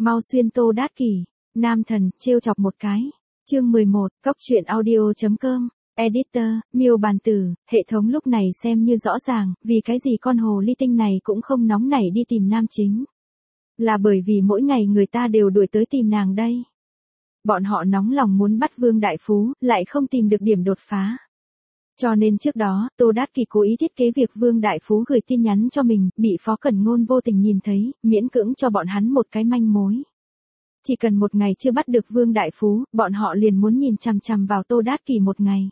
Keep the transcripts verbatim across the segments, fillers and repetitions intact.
Mau xuyên Tô Đát Kỷ, nam thần, trêu chọc một cái. Chương mười một, cóc truyện audio chấm com. Editor, Miêu Bàn Tử, hệ thống lúc này xem như rõ ràng, vì cái gì con hồ ly tinh này cũng không nóng nảy đi tìm nam chính. Là bởi vì mỗi ngày người ta đều đuổi tới tìm nàng đây. Bọn họ nóng lòng muốn bắt Vương Đại Phú, lại không tìm được điểm đột phá. Cho nên trước đó, Tô Đát Kỷ cố ý thiết kế việc Vương Đại Phú gửi tin nhắn cho mình, bị Phó Cẩn Ngôn vô tình nhìn thấy, miễn cưỡng cho bọn hắn một cái manh mối. Chỉ cần một ngày chưa bắt được Vương Đại Phú, bọn họ liền muốn nhìn chằm chằm vào Tô Đát Kỷ một ngày.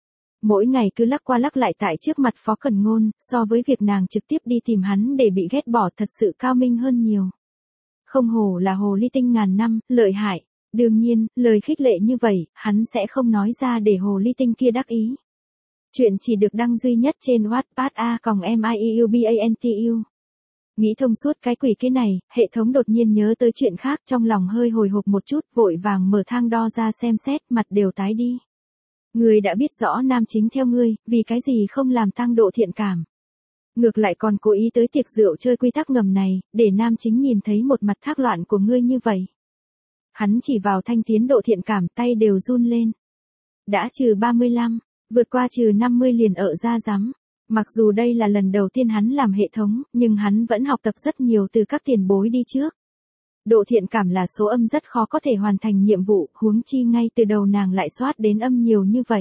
Mỗi ngày cứ lắc qua lắc lại tại trước mặt Phó Cẩn Ngôn, so với việc nàng trực tiếp đi tìm hắn để bị ghét bỏ thật sự cao minh hơn nhiều. Không hổ là hồ ly tinh ngàn năm, lợi hại. Đương nhiên, lời khích lệ như vậy, hắn sẽ không nói ra để hồ ly tinh kia đắc ý. Chuyện chỉ được đăng duy nhất trên Wattpad a còng miubantu. Nghĩ thông suốt cái quỷ cái này, hệ thống đột nhiên nhớ tới chuyện khác, trong lòng hơi hồi hộp một chút, vội vàng mở thang đo ra xem xét, mặt đều tái đi. Ngươi đã biết rõ nam chính theo ngươi, vì cái gì không làm tăng độ thiện cảm. Ngược lại còn cố ý tới tiệc rượu chơi quy tắc ngầm này, để nam chính nhìn thấy một mặt thác loạn của ngươi như vậy. Hắn chỉ vào thanh tiến độ thiện cảm, tay đều run lên. Đã trừ ba mươi lăm, vượt qua trừ năm mươi liền ở ra rắm. Mặc dù đây là lần đầu tiên hắn làm hệ thống, nhưng hắn vẫn học tập rất nhiều từ các tiền bối đi trước. Độ thiện cảm là số âm rất khó có thể hoàn thành nhiệm vụ, huống chi ngay từ đầu nàng lại soát đến âm nhiều như vậy.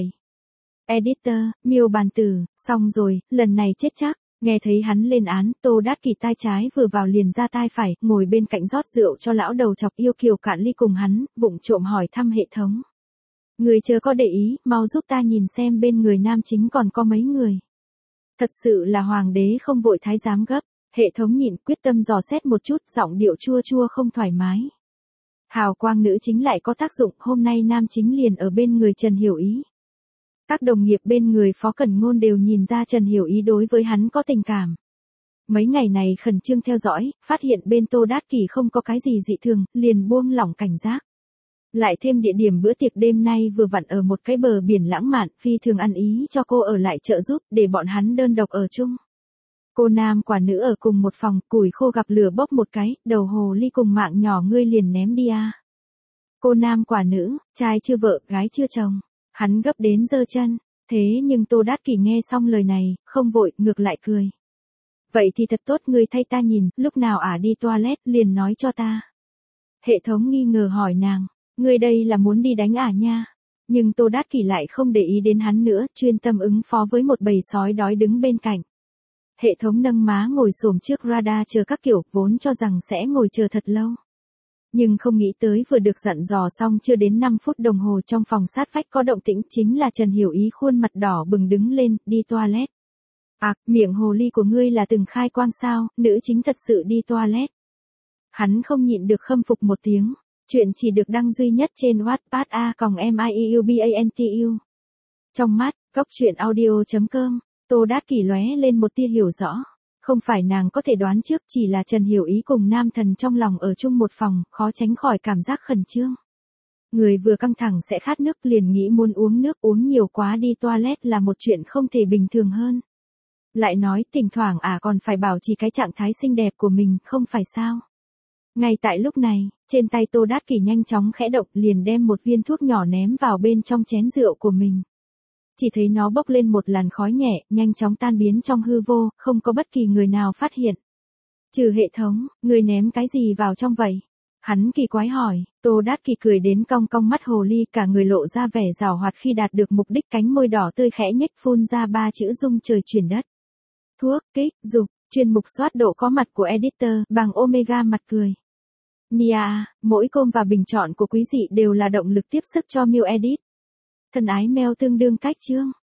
Editor, Miêu Bàn Tử, xong rồi, lần này chết chắc. Nghe thấy hắn lên án, Tô Đát Kỷ tai trái vừa vào liền ra tai phải, ngồi bên cạnh rót rượu cho lão đầu chọc yêu kiều cạn ly cùng hắn, vụng trộm hỏi thăm hệ thống. Người chớ có để ý, mau giúp ta nhìn xem bên người nam chính còn có mấy người. Thật sự là hoàng đế không vội thái giám gấp, hệ thống nhịn quyết tâm dò xét một chút, giọng điệu chua chua không thoải mái. Hào quang nữ chính lại có tác dụng, hôm nay nam chính liền ở bên người Trần Hiểu Ý. Các đồng nghiệp bên người Phó Cẩn Ngôn đều nhìn ra Trần Hiểu Ý đối với hắn có tình cảm. Mấy ngày này khẩn trương theo dõi, phát hiện bên Tô Đát Kỷ không có cái gì dị thường, liền buông lỏng cảnh giác. Lại thêm địa điểm bữa tiệc đêm nay vừa vặn ở một cái bờ biển lãng mạn, phi thường ăn ý cho cô ở lại trợ giúp, để bọn hắn đơn độc ở chung. Cô nam quả nữ ở cùng một phòng, củi khô gặp lửa bốc một cái, đầu hồ ly cùng mạng nhỏ ngươi liền ném đi à. Cô nam quả nữ, trai chưa vợ, gái chưa chồng. Hắn gấp đến giơ chân, thế nhưng Tô Đát Kỷ nghe xong lời này, không vội, ngược lại cười. Vậy thì thật tốt, ngươi thay ta nhìn, lúc nào ả đi toilet liền nói cho ta. Hệ thống nghi ngờ hỏi nàng, ngươi đây là muốn đi đánh ả nha. Nhưng Tô Đát Kỷ lại không để ý đến hắn nữa, chuyên tâm ứng phó với một bầy sói đói đứng bên cạnh. Hệ thống nâng má ngồi xổm trước radar chờ các kiểu, vốn cho rằng sẽ ngồi chờ thật lâu. Nhưng không nghĩ tới vừa được dặn dò xong chưa đến năm phút đồng hồ trong phòng sát vách có động tĩnh, chính là Trần Hiểu Ý khuôn mặt đỏ bừng đứng lên, đi toilet. À, miệng hồ ly của ngươi là từng khai quang sao, nữ chính thật sự đi toilet. Hắn không nhịn được khâm phục một tiếng, chuyện chỉ được đăng duy nhất trên Wattpad a còng miubantu. Trong mắt, cóc truyện audio chấm com, Tô Đát Kỷ lóe lên một tia hiểu rõ. Không phải nàng có thể đoán trước, chỉ là Trần Hiểu Ý cùng nam thần trong lòng ở chung một phòng, khó tránh khỏi cảm giác khẩn trương. Người vừa căng thẳng sẽ khát nước liền nghĩ muốn uống nước, uống nhiều quá đi toilet là một chuyện không thể bình thường hơn. Lại nói thỉnh thoảng à còn phải bảo trì cái trạng thái xinh đẹp của mình, không phải sao. Ngay tại lúc này, trên tay Tô Đát Kỷ nhanh chóng khẽ động liền đem một viên thuốc nhỏ ném vào bên trong chén rượu của mình. Chỉ thấy nó bốc lên một làn khói nhẹ, nhanh chóng tan biến trong hư vô, không có bất kỳ người nào phát hiện. Trừ hệ thống, người ném cái gì vào trong vậy? Hắn kỳ quái hỏi, Tô Đát Kỷ cười đến cong cong mắt hồ ly, cả người lộ ra vẻ giàu hoạt khi đạt được mục đích, cánh môi đỏ tươi khẽ nhếch phun ra ba chữ rung trời chuyển đất. Thuốc, kích, dục, chuyên mục soát độ có mặt của editor, bằng Omega mặt cười. Nia, mỗi com và bình chọn của quý dị đều là động lực tiếp sức cho Miu Edit. Thân ái mail tương đương cách chương.